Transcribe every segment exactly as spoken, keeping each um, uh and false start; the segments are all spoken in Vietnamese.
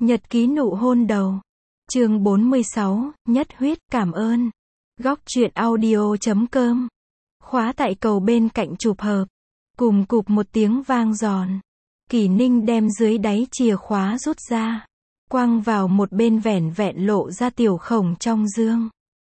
Nhật ký nụ hôn đầu. Chương bốn mươi sáu, nhất huyết, cảm ơn. Góc truyện audio chấm com. Khóa tại cầu bên cạnh chụp hợp. Cùng cụp một tiếng vang giòn. Kỷ Ninh đem dưới đáy chìa khóa rút ra. Quăng vào một bên vẻn vẹn lộ ra tiểu khổng trong dương.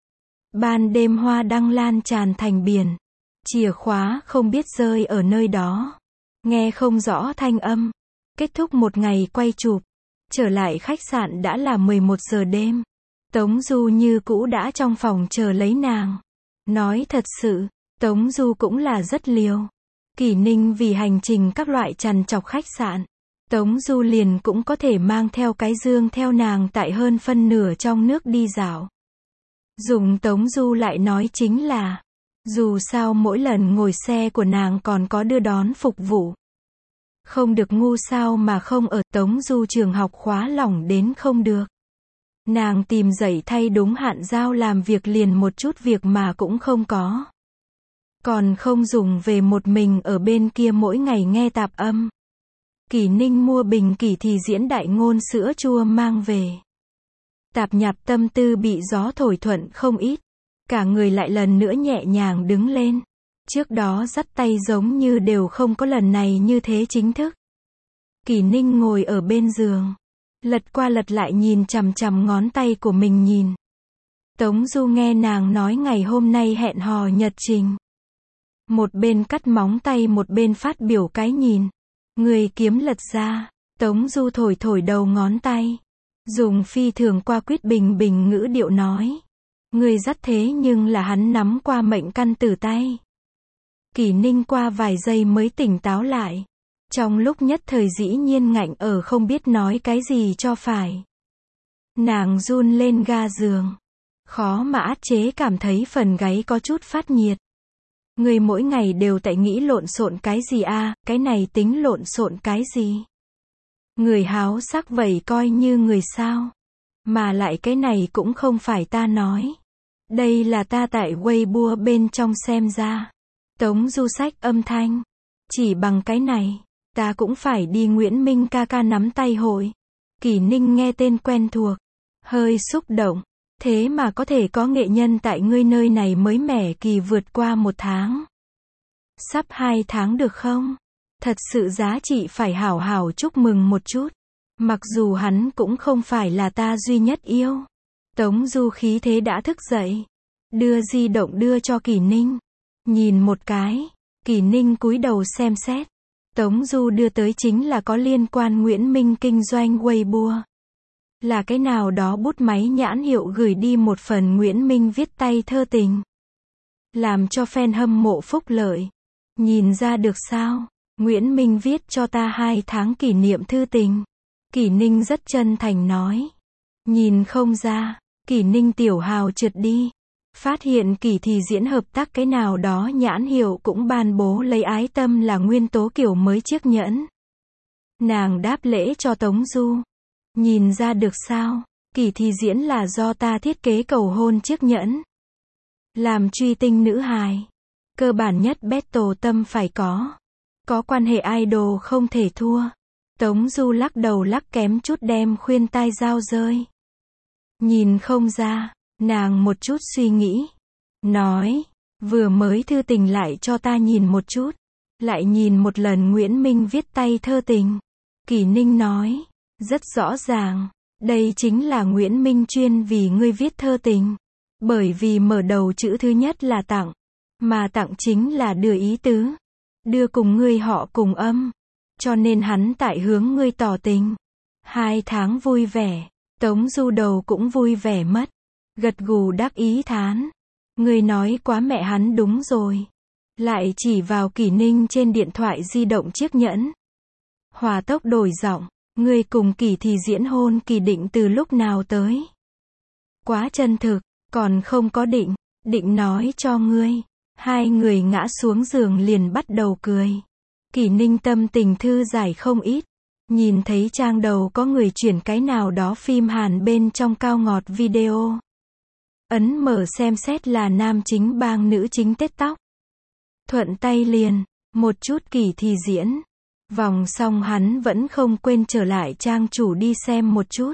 Ban đêm hoa đăng lan tràn thành biển. Chìa khóa không biết rơi ở nơi đó. Nghe không rõ thanh âm. Kết thúc một ngày quay chụp. Trở lại khách sạn đã là mười một giờ đêm. Tống Du như cũ đã trong phòng chờ lấy nàng. Nói thật sự, Tống Du cũng là rất liều. Kỷ Ninh vì hành trình các loại trằn trọc khách sạn. Tống Du liền cũng có thể mang theo cái dương theo nàng tại hơn phân nửa trong nước đi dạo. Dùng Tống Du lại nói chính là, dù sao mỗi lần ngồi xe của nàng còn có đưa đón phục vụ. Không được ngu sao mà không ở Tống Du trường học khóa lỏng đến không được. Nàng tìm dậy thay đúng hạn giao làm việc liền một chút việc mà cũng không có. Còn không dùng về một mình ở bên kia mỗi ngày nghe tạp âm. Kỷ Ninh mua bình Kỷ Thì Diễn đại ngôn sữa chua mang về. Tạp nhạp tâm tư bị gió thổi thuận không ít. Cả người lại lần nữa nhẹ nhàng đứng lên. Trước đó dắt tay giống như đều không có lần này như thế chính thức. Kỷ Ninh ngồi ở bên giường. Lật qua lật lại nhìn chằm chằm ngón tay của mình nhìn. Tống Du nghe nàng nói ngày hôm nay hẹn hò nhật trình. Một bên cắt móng tay một bên phát biểu cái nhìn. Người kiếm lật ra. Tống Du thổi thổi đầu ngón tay. Dùng phi thường qua quyết bình bình ngữ điệu nói. Người dắt thế nhưng là hắn nắm qua mệnh căn từ tay. Kỷ Ninh qua vài giây mới tỉnh táo lại. Trong lúc nhất thời dĩ nhiên ngạnh ở không biết nói cái gì cho phải. Nàng run lên ga giường. Khó mà át chế cảm thấy phần gáy có chút phát nhiệt. Người mỗi ngày đều tại nghĩ lộn xộn cái gì a, à, cái này tính lộn xộn cái gì? Người háo sắc vậy coi như người sao? Mà lại cái này cũng không phải ta nói. Đây là ta tại Weibo bên trong xem ra. Tống Du sách âm thanh. Chỉ bằng cái này, ta cũng phải đi Nguyễn Minh ca ca nắm tay hội. Kỷ Ninh nghe tên quen thuộc. Hơi xúc động. Thế mà có thể có nghệ nhân tại ngươi nơi này mới mẻ kỳ vượt qua một tháng. Sắp hai tháng được không? Thật sự giá trị phải hảo hảo chúc mừng một chút. Mặc dù hắn cũng không phải là ta duy nhất yêu. Tống Du khí thế đã thức dậy. Đưa di động đưa cho Kỷ Ninh. Nhìn một cái. Kỷ Ninh cúi đầu xem xét. Tống Du đưa tới chính là có liên quan Nguyễn Minh kinh doanh Weibo. Là cái nào đó bút máy nhãn hiệu gửi đi một phần Nguyễn Minh viết tay thơ tình. Làm cho fan hâm mộ phúc lợi. Nhìn ra được sao? Nguyễn Minh viết cho ta hai tháng kỷ niệm thư tình. Kỷ Ninh rất chân thành nói. Nhìn không ra. Kỷ Ninh tiểu hào trượt đi. Phát hiện Kỷ Thì Diễn hợp tác cái nào đó nhãn hiệu cũng ban bố lấy ái tâm là nguyên tố kiểu mới chiếc nhẫn. Nàng đáp lễ cho Tống Du. Nhìn ra được sao? Kỷ Thì Diễn là do ta thiết kế cầu hôn chiếc nhẫn. Làm truy tinh nữ hài. Cơ bản nhất battle tâm phải có. Có quan hệ idol không thể thua. Tống Du lắc đầu lắc kém chút đem khuyên tai dao rơi. Nhìn không ra. Nàng một chút suy nghĩ. Nói. Vừa mới thư tình lại cho ta nhìn một chút. Lại nhìn một lần Nguyễn Minh viết tay thơ tình. Kỷ Ninh nói. Rất rõ ràng. Đây chính là Nguyễn Minh chuyên vì ngươi viết thơ tình. Bởi vì mở đầu chữ thứ nhất là tặng. Mà tặng chính là đưa ý tứ. Đưa cùng ngươi họ cùng âm. Cho nên hắn tại hướng ngươi tỏ tình. Hai tháng vui vẻ. Tống Du đầu cũng vui vẻ mất. Gật gù đắc ý thán. Ngươi nói quá mẹ hắn đúng rồi. Lại chỉ vào Kỷ Ninh trên điện thoại di động chiếc nhẫn. Hòa tốc đổi giọng. Ngươi cùng Kỷ Thì Diễn hôn kỳ định từ lúc nào tới? Quá chân thực, còn không có định. Định nói cho ngươi. Hai người ngã xuống giường liền bắt đầu cười. Kỷ Ninh tâm tình thư giải không ít. Nhìn thấy trang đầu có người chuyển cái nào đó phim Hàn bên trong cao ngọt video. Ấn mở xem xét là nam chính bang nữ chính tết tóc. Thuận tay liền. Một chút Kỷ Thì Diễn. Vòng xong hắn vẫn không quên trở lại trang chủ đi xem một chút.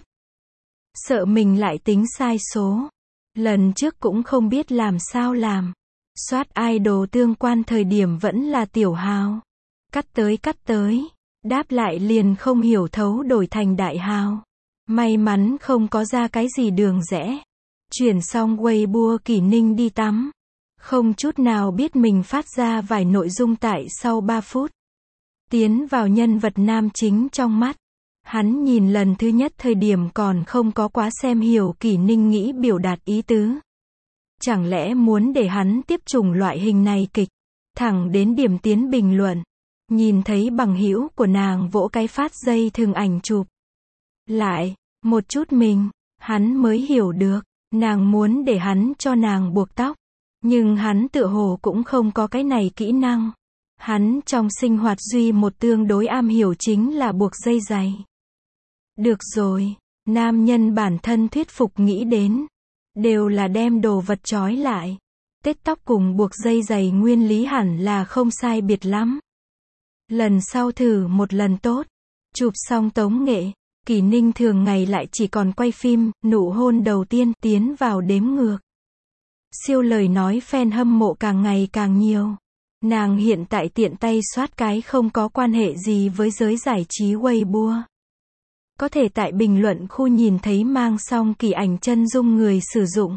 Sợ mình lại tính sai số. Lần trước cũng không biết làm sao làm. Soát idol tương quan thời điểm vẫn là tiểu hào. Cắt tới cắt tới. Đáp lại liền không hiểu thấu đổi thành đại hào. May mắn không có ra cái gì đường rẽ. Chuyển xong Weibo Kỷ Ninh đi tắm. Không chút nào biết mình phát ra vài nội dung tại sau ba phút. Tiến vào nhân vật nam chính trong mắt. Hắn nhìn lần thứ nhất thời điểm còn không có quá xem hiểu Kỷ Ninh nghĩ biểu đạt ý tứ. Chẳng lẽ muốn để hắn tiếp trùng loại hình này kịch. Thẳng đến điểm tiến bình luận. Nhìn thấy bằng hữu của nàng vỗ cái phát dây thường ảnh chụp. Lại, một chút mình, hắn mới hiểu được. Nàng muốn để hắn cho nàng buộc tóc. Nhưng hắn tựa hồ cũng không có cái này kỹ năng. Hắn trong sinh hoạt duy một tương đối am hiểu chính là buộc dây giày. Được rồi, nam nhân bản thân thuyết phục nghĩ đến. Đều là đem đồ vật trói lại. Tết tóc cùng buộc dây giày nguyên lý hẳn là không sai biệt lắm. Lần sau thử một lần tốt. Chụp xong tống nghệ. Kỷ Ninh thường ngày lại chỉ còn quay phim, nụ hôn đầu tiên tiến vào đếm ngược. Siêu lời nói fan hâm mộ càng ngày càng nhiều. Nàng hiện tại tiện tay soát cái không có quan hệ gì với giới giải trí Weibo. Có thể tại bình luận khu nhìn thấy mang song kỳ ảnh chân dung người sử dụng.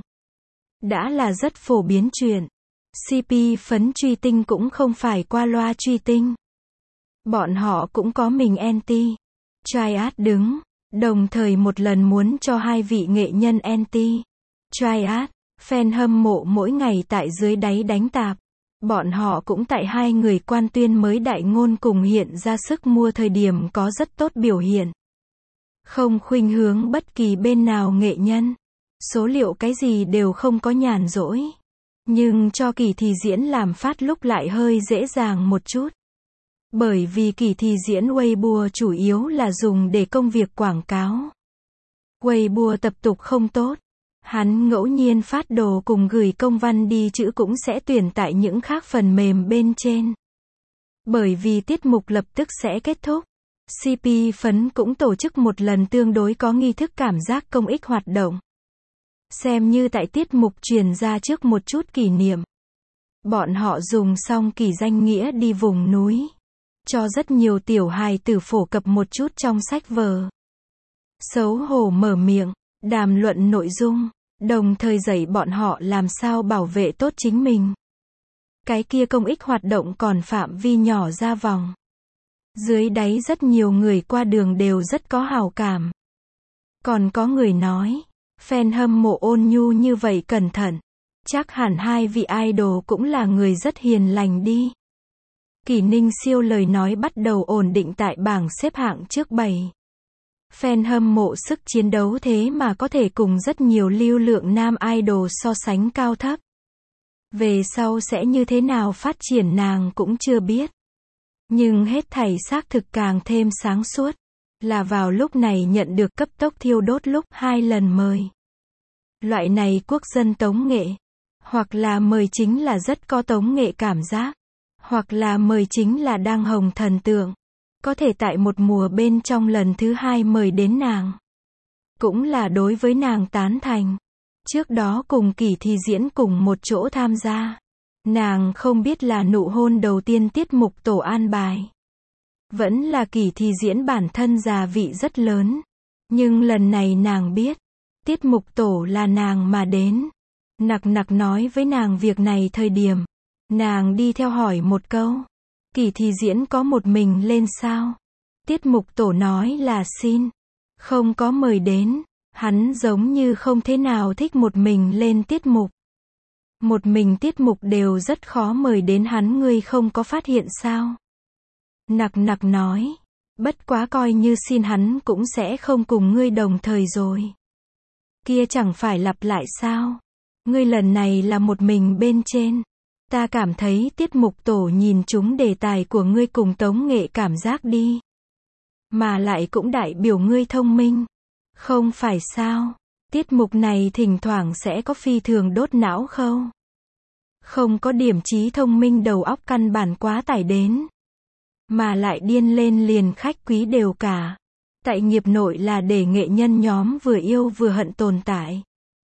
Đã là rất phổ biến chuyện. xê pê phấn truy tinh cũng không phải qua loa truy tinh. Bọn họ cũng có mình anti. Triad đứng. Đồng thời một lần muốn cho hai vị nghệ nhân anti. Triad. Fan hâm mộ mỗi ngày tại dưới đáy đánh tạp. Bọn họ cũng tại hai người quan tuyên mới đại ngôn cùng hiện ra sức mua thời điểm có rất tốt biểu hiện. Không khuynh hướng bất kỳ bên nào nghệ nhân. Số liệu cái gì đều không có nhàn rỗi. Nhưng cho Kỳ Thì Diễn làm phát lúc lại hơi dễ dàng một chút. Bởi vì Kỳ Thì Diễn Weibo chủ yếu là dùng để công việc quảng cáo. Weibo tập tục không tốt. Hắn ngẫu nhiên phát đồ cùng gửi công văn đi chữ cũng sẽ tuyển tại những khác phần mềm bên trên. Bởi vì tiết mục lập tức sẽ kết thúc. xê pê phấn cũng tổ chức một lần tương đối có nghi thức cảm giác công ích hoạt động. Xem như tại tiết mục truyền ra trước một chút kỷ niệm. Bọn họ dùng xong kỳ danh nghĩa đi vùng núi. Cho rất nhiều tiểu hài tử phổ cập một chút trong sách vở. Xấu hổ mở miệng, đàm luận nội dung, đồng thời dạy bọn họ làm sao bảo vệ tốt chính mình. Cái kia công ích hoạt động còn phạm vi nhỏ ra vòng. Dưới đáy rất nhiều người qua đường đều rất có hào cảm. Còn có người nói, fan hâm mộ ôn nhu như vậy cẩn thận. Chắc hẳn hai vị idol cũng là người rất hiền lành đi. Kỷ Ninh siêu lời nói bắt đầu ổn định tại bảng xếp hạng trước bảy. Fan hâm mộ sức chiến đấu thế mà có thể cùng rất nhiều lưu lượng nam idol so sánh cao thấp. Về sau sẽ như thế nào phát triển nàng cũng chưa biết. Nhưng hết thảy xác thực càng thêm sáng suốt. Là vào lúc này nhận được cấp tốc thiêu đốt lúc hai lần mời. Loại này quốc dân tống nghệ. Hoặc là mời chính là rất có tống nghệ cảm giác. Hoặc là mời chính là đang hồng thần tượng. Có thể tại một mùa bên trong lần thứ hai mời đến nàng. Cũng là đối với nàng tán thành. Trước đó cùng Kỳ Thì Diễn cùng một chỗ tham gia. Nàng không biết là nụ hôn đầu tiên tiết mục tổ an bài. Vẫn là Kỳ Thì Diễn bản thân già vị rất lớn. Nhưng lần này nàng biết. Tiết mục tổ là nàng mà đến. Nặc nặc nói với nàng việc này thời điểm. Nàng đi theo hỏi một câu. Kỳ Thì Diễn có một mình lên sao? Tiết mục tổ nói là xin. Không có mời đến. Hắn giống như không thế nào thích một mình lên tiết mục. Một mình tiết mục đều rất khó mời đến hắn, ngươi không có phát hiện sao? Nặc nặc nói. Bất quá coi như xin hắn cũng sẽ không cùng ngươi đồng thời rồi. Kia chẳng phải lặp lại sao? Ngươi lần này là một mình bên trên. Ta cảm thấy tiết mục tổ nhìn chúng đề tài của ngươi cùng tống nghệ cảm giác đi. Mà lại cũng đại biểu ngươi thông minh. Không phải sao? Tiết mục này thỉnh thoảng sẽ có phi thường đốt não khâu. Không có điểm trí thông minh đầu óc căn bản quá tải đến. Mà lại điên lên liền khách quý đều cả. Tại nghiệp nội là để nghệ nhân nhóm vừa yêu vừa hận tồn tại.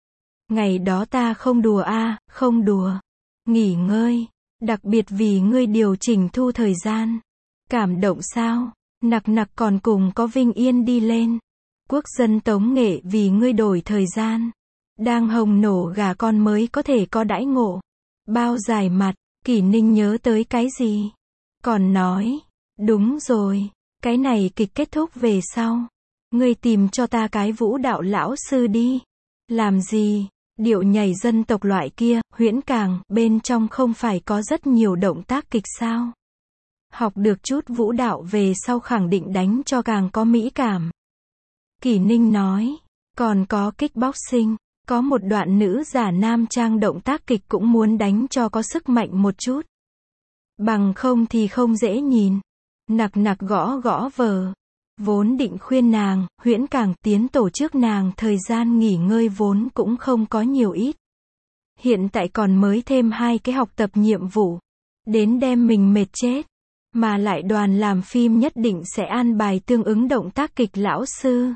Ngày đó ta không đùa a, không đùa. Nghỉ ngơi. Đặc biệt vì ngươi điều chỉnh thu thời gian. Cảm động sao? Nặc nặc còn cùng có Vinh Yên đi lên. Quốc dân tống nghệ vì ngươi đổi thời gian. Đang hồng nổ gà con mới có thể có đãi ngộ. Bao dài mặt, Kỷ Ninh nhớ tới cái gì? Còn nói, đúng rồi, cái này kịch kết thúc về sau. Ngươi tìm cho ta cái vũ đạo lão sư đi. Làm gì? Điệu nhảy dân tộc loại kia, huyễn càng, bên trong không phải có rất nhiều động tác kịch sao? Học được chút vũ đạo về sau khẳng định đánh cho càng có mỹ cảm. Kỷ Ninh nói, còn có kickboxing, có một đoạn nữ giả nam trang động tác kịch cũng muốn đánh cho có sức mạnh một chút. Bằng không thì không dễ nhìn. Nặc nặc gõ gõ vờ. Vốn định khuyên nàng, huyễn càng tiến tổ trước nàng thời gian nghỉ ngơi vốn cũng không có nhiều ít. Hiện tại còn mới thêm hai cái học tập nhiệm vụ. Đến đem mình mệt chết. Mà lại đoàn làm phim nhất định sẽ an bài tương ứng động tác kịch lão sư.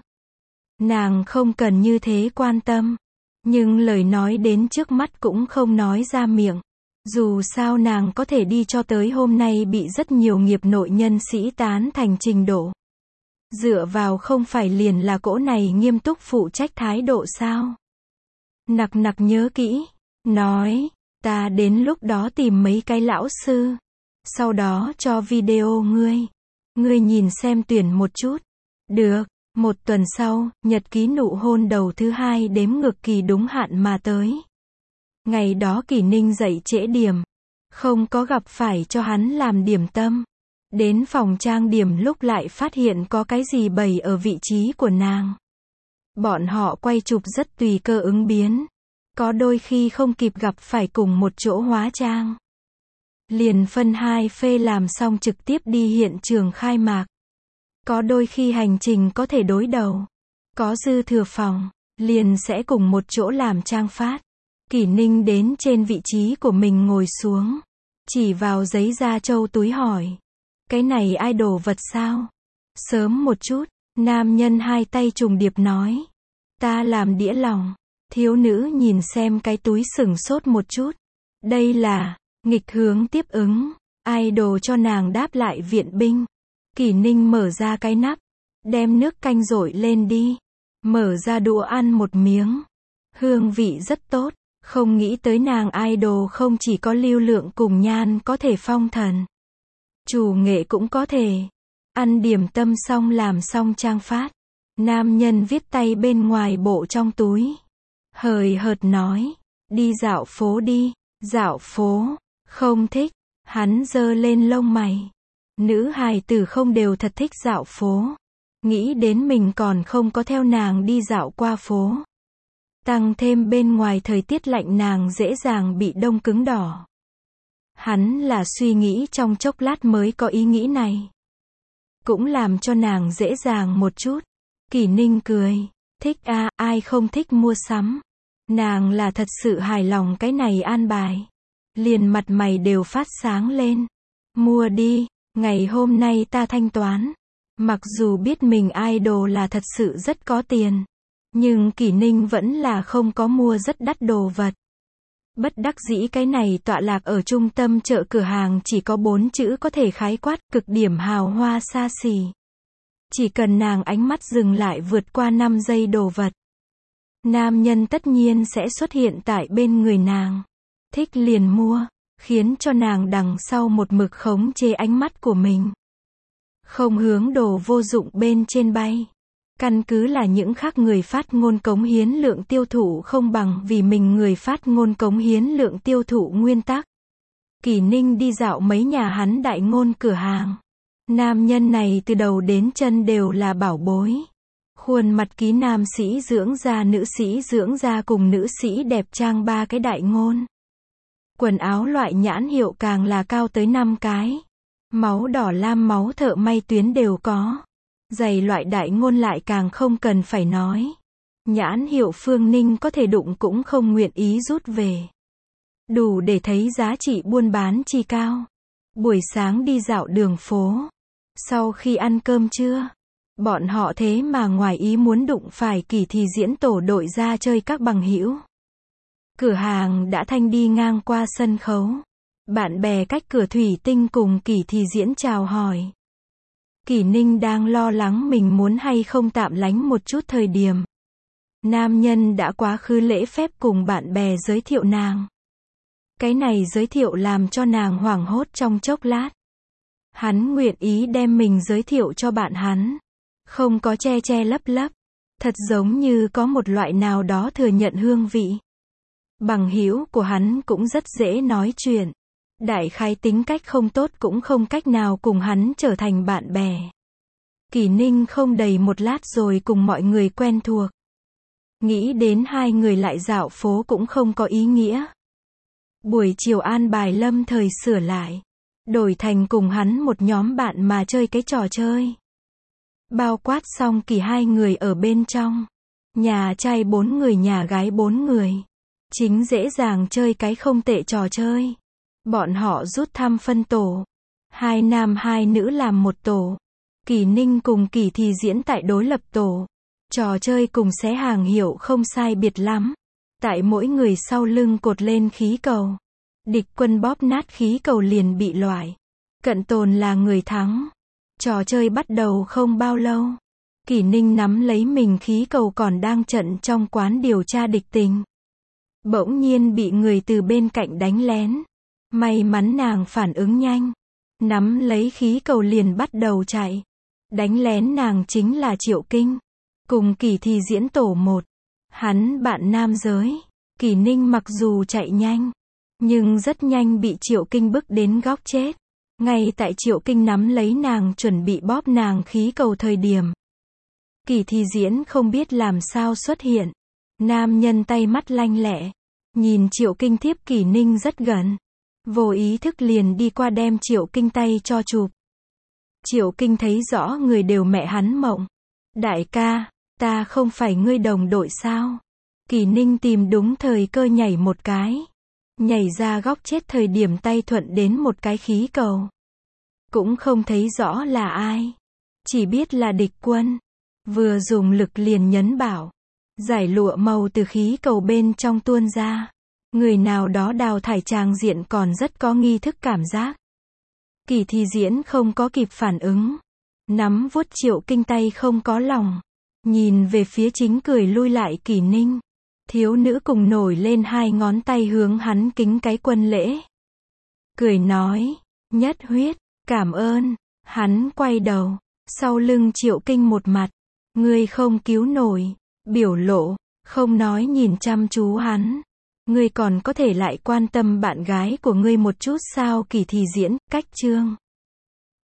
Nàng không cần như thế quan tâm. Nhưng lời nói đến trước mắt cũng không nói ra miệng. Dù sao nàng có thể đi cho tới hôm nay bị rất nhiều nghiệp nội nhân sĩ tán thành trình độ. Dựa vào không phải liền là cỗ này nghiêm túc phụ trách thái độ sao? Nặc nặc nhớ kỹ. Nói, ta đến lúc đó tìm mấy cái lão sư. Sau đó cho video ngươi. Ngươi nhìn xem tuyển một chút. Được. Một tuần sau, nhật ký nụ hôn đầu thứ hai đếm ngược kỳ đúng hạn mà tới. Ngày đó Kỷ Ninh dậy trễ điểm. Không có gặp phải cho hắn làm điểm tâm. Đến phòng trang điểm lúc lại phát hiện có cái gì bày ở vị trí của nàng. Bọn họ quay chụp rất tùy cơ ứng biến. Có đôi khi không kịp gặp phải cùng một chỗ hóa trang. Liền phân hai phê làm xong trực tiếp đi hiện trường khai mạc. Có đôi khi hành trình có thể đối đầu. Có dư thừa phòng, liền sẽ cùng một chỗ làm trang phát. Kỷ Ninh đến trên vị trí của mình ngồi xuống. Chỉ vào giấy da trâu túi hỏi. Cái này idol vật sao? Sớm một chút, nam nhân hai tay trùng điệp nói. Ta làm đĩa lòng. Thiếu nữ nhìn xem cái túi sửng sốt một chút. Đây là, nghịch hướng tiếp ứng. Idol cho nàng đáp lại viện binh. Kỷ Ninh mở ra cái nắp. Đem nước canh dội lên đi. Mở ra đũa ăn một miếng. Hương vị rất tốt. Không nghĩ tới nàng idol không chỉ có lưu lượng cùng nhan có thể phong thần. Chủ nghệ cũng có thể. Ăn điểm tâm xong làm xong trang phát. Nam nhân viết tay bên ngoài bộ trong túi. Hời hợt nói. Đi dạo phố đi. Dạo phố. Không thích. Hắn giơ lên lông mày. Nữ hài tử không đều thật thích dạo phố. Nghĩ đến mình còn không có theo nàng đi dạo qua phố. Tăng thêm bên ngoài thời tiết lạnh nàng dễ dàng bị đông cứng đỏ. Hắn là suy nghĩ trong chốc lát mới có ý nghĩ này. Cũng làm cho nàng dễ dàng một chút. Kỷ Ninh cười. Thích a, à, ai không thích mua sắm. Nàng là thật sự hài lòng cái này an bài. Liền mặt mày đều phát sáng lên. Mua đi, ngày hôm nay ta thanh toán. Mặc dù biết mình idol là thật sự rất có tiền. Nhưng Kỷ Ninh vẫn là không có mua rất đắt đồ vật. Bất đắc dĩ cái này tọa lạc ở trung tâm chợ cửa hàng chỉ có bốn chữ có thể khái quát, cực điểm hào hoa xa xỉ. Chỉ cần nàng ánh mắt dừng lại vượt qua năm giây đồ vật. Nam nhân tất nhiên sẽ xuất hiện tại bên người nàng. Thích liền mua, khiến cho nàng đằng sau một mực khống chế ánh mắt của mình. Không hướng đồ vô dụng bên trên bay. Căn cứ là những khác người phát ngôn cống hiến lượng tiêu thụ không bằng vì mình người phát ngôn cống hiến lượng tiêu thụ nguyên tắc. Kỷ Ninh đi dạo mấy nhà hắn đại ngôn cửa hàng. Nam nhân này từ đầu đến chân đều là bảo bối. Khuôn mặt ký nam sĩ dưỡng da, nữ sĩ dưỡng da cùng nữ sĩ đẹp trang ba cái đại ngôn. Quần áo loại nhãn hiệu càng là cao tới năm cái. Máu đỏ lam máu thợ may tuyến đều có. Giày loại đại ngôn lại càng không cần phải nói. Nhãn hiệu Phương Ninh có thể đụng cũng không nguyện ý rút về. Đủ để thấy giá trị buôn bán chi cao. Buổi sáng đi dạo đường phố, Sau khi ăn cơm trưa, bọn họ thế mà ngoài ý muốn đụng phải Kỳ Thì Diễn tổ đội ra chơi các bằng hữu. Cửa hàng đã Thanh đi ngang qua sân khấu. Bạn bè cách cửa thủy tinh cùng Kỳ Thì Diễn chào hỏi. Kỷ Ninh đang lo lắng mình muốn hay không tạm lánh một chút thời điểm. Nam nhân đã quá khứ lễ phép cùng bạn bè giới thiệu nàng. Cái này giới thiệu làm cho nàng hoảng hốt trong chốc lát. Hắn nguyện ý đem mình giới thiệu cho bạn hắn. Không có che che lấp lấp. Thật giống như có một loại nào đó thừa nhận hương vị. Bằng hữu của hắn cũng rất dễ nói chuyện. Đại khái tính cách không tốt cũng không cách nào cùng hắn trở thành bạn bè. Kỷ Ninh không đầy một lát rồi cùng mọi người quen thuộc. Nghĩ đến hai người lại dạo phố cũng không có ý nghĩa. Buổi chiều an bài lâm thời sửa lại. Đổi thành cùng hắn một nhóm bạn mà chơi cái trò chơi. Bao quát xong Kỳ hai người ở bên trong. Nhà trai bốn người nhà gái bốn người. Chính dễ dàng chơi cái không tệ trò chơi. Bọn họ rút thăm phân tổ. Hai nam hai nữ làm một tổ. Kỷ Ninh cùng Kỳ Thì Diễn tại đối lập tổ. Trò chơi cùng xé hàng hiệu không sai biệt lắm. Tại mỗi người sau lưng cột lên khí cầu. Địch quân bóp nát khí cầu liền bị loại. Cận tồn là người thắng. Trò chơi bắt đầu không bao lâu. Kỷ Ninh nắm lấy mình khí cầu còn đang trận trong quán điều tra địch tình. Bỗng nhiên bị người từ bên cạnh đánh lén. May mắn nàng phản ứng nhanh. Nắm lấy khí cầu liền bắt đầu chạy. Đánh lén nàng chính là Triệu Kinh. Cùng Kỳ Thì Diễn tổ một. Hắn bạn nam giới. Kỷ Ninh mặc dù chạy nhanh. Nhưng rất nhanh bị Triệu Kinh bức đến góc chết. Ngay tại Triệu Kinh nắm lấy nàng chuẩn bị bóp nàng khí cầu thời điểm. Kỳ Thì Diễn không biết làm sao xuất hiện. Nam nhân tay mắt lanh lẹ. Nhìn Triệu Kinh tiếp Kỷ Ninh rất gần. Vô ý thức liền đi qua đem Triệu Kinh tay cho chụp. Triệu Kinh thấy rõ người đều mẹ hắn mộng. Đại ca, ta không phải ngươi đồng đội sao? Kỷ Ninh tìm đúng thời cơ nhảy một cái. Nhảy ra góc chết thời điểm tay thuận đến một cái khí cầu. Cũng không thấy rõ là ai. Chỉ biết là địch quân. Vừa dùng lực liền nhấn bảo. Giải lụa màu từ khí cầu bên trong tuôn ra. Người nào đó đào thải tràng diện còn rất có nghi thức cảm giác. Kỳ Thì Diễn không có kịp phản ứng. Nắm vuốt Triệu Kinh tay không có lòng. Nhìn về phía chính cười lui lại Kỷ Ninh. Thiếu nữ cùng nổi lên hai ngón tay hướng hắn kính cái quân lễ. Cười nói, nhất huyết, cảm ơn. Hắn quay đầu. Sau lưng Triệu Kinh một mặt. Ngươi không cứu nổi. Biểu lộ, không nói nhìn chăm chú hắn. Ngươi còn có thể lại quan tâm bạn gái của ngươi một chút sao? Kỳ Thì Diễn, cách chương.